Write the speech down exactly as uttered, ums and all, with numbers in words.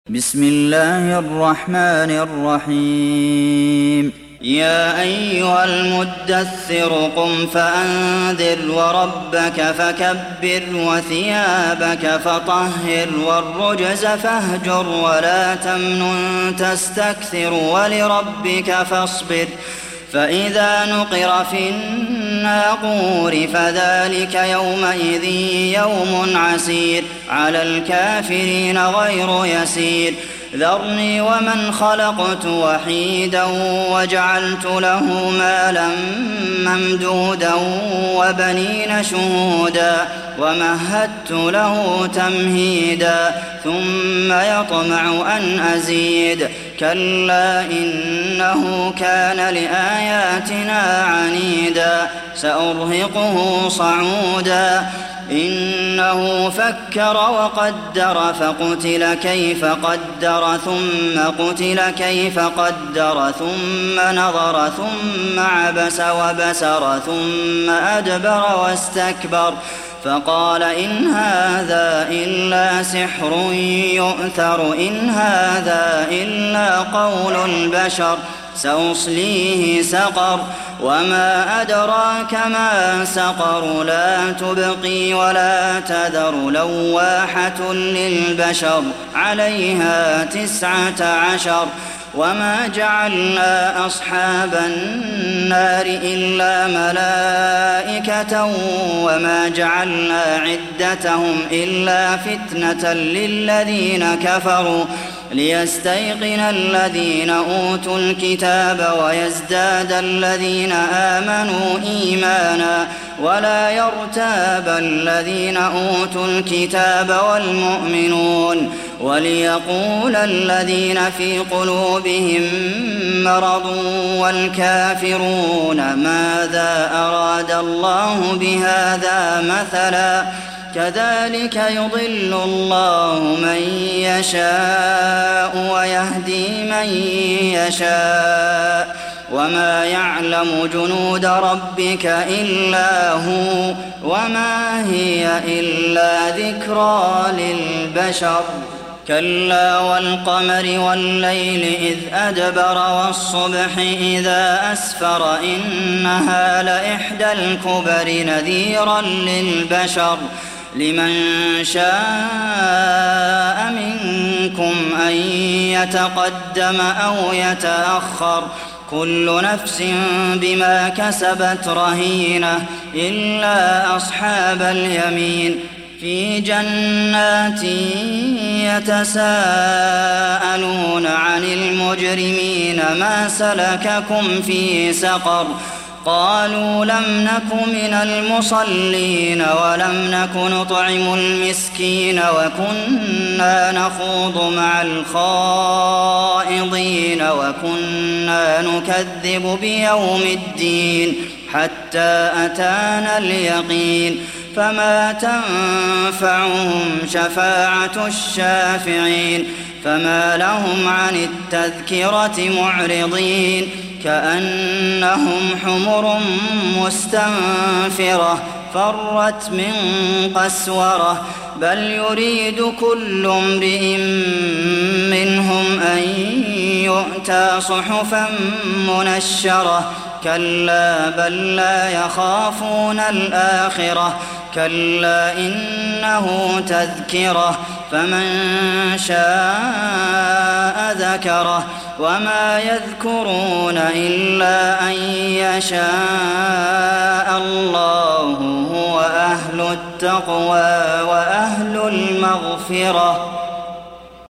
بسم الله الرحمن الرحيم يا أيها المدثر قم فأنذر وربك فكبر وثيابك فطهر والرجز فاهجر ولا تمنن تستكثر ولربك فاصبر فإذا نقر في الناقور فذلك يومئذ يوم عسير على الكافرين غير يسير ذرني ومن خلقت وحيدا وجعلت له مالا ممدودا وبنين شهودا ومهدت له تمهيدا ثم يطمع أن أزيد كلا إنه كان لآياتنا عنيدا سأرهقه صعودا إنه فكر وقدر فقتل كيف قدر ثم قتل كيف قدر ثم نظر ثم عبس وبسر ثم أدبر واستكبر فقال إن هذا إلا سحر يؤثر إن هذا إلا قول البشر سأصليه سقر وما أدراك ما سقر لا تبقي ولا تذر لواحة للبشر عليها تسعة عشر وما جعلنا أصحاب النار إلا ملائكة وما جعلنا عدتهم إلا فتنة للذين كفروا ليستيقن الذين أوتوا الكتاب ويزداد الذين آمنوا إيمانا ولا يرتاب الذين أوتوا الكتاب والمؤمنون وليقول الذين في قلوبهم مرض والكافرون ماذا أراد الله بهذا مثلا كذلك يضل الله من يشاء ويهدي من يشاء وما يعلم جنود ربك إلا هو وما هي إلا ذكرى للبشر كلا والقمر والليل إذ أدبر والصبح إذا أسفر إنها لإحدى الكبر نذيرا للبشر لمن شاء منكم أن يتقدم أو يتأخر كل نفس بما كسبت رهينة إلا أصحاب اليمين في جنات يتساءلون عن المجرمين ما سلككم في سقر قالوا لم نك من المصلين ولم نك نطعم المسكين وكنا نخوض مع الخائضين وكنا نكذب بيوم الدين حتى أتانا اليقين فما تنفعهم شفاعة الشافعين فما لهم عن التذكرة معرضين كأنهم حمر مستنفرة فرت من قسورة بل يريد كل امرئ منهم أن يؤتى صحفا منشرة كلا بل لا يخافون الآخرة كلا إنه تذكرة فمن شاء ذكره وما يذكرون إلا أن يشاء الله هو أهل التقوى وأهل المغفرة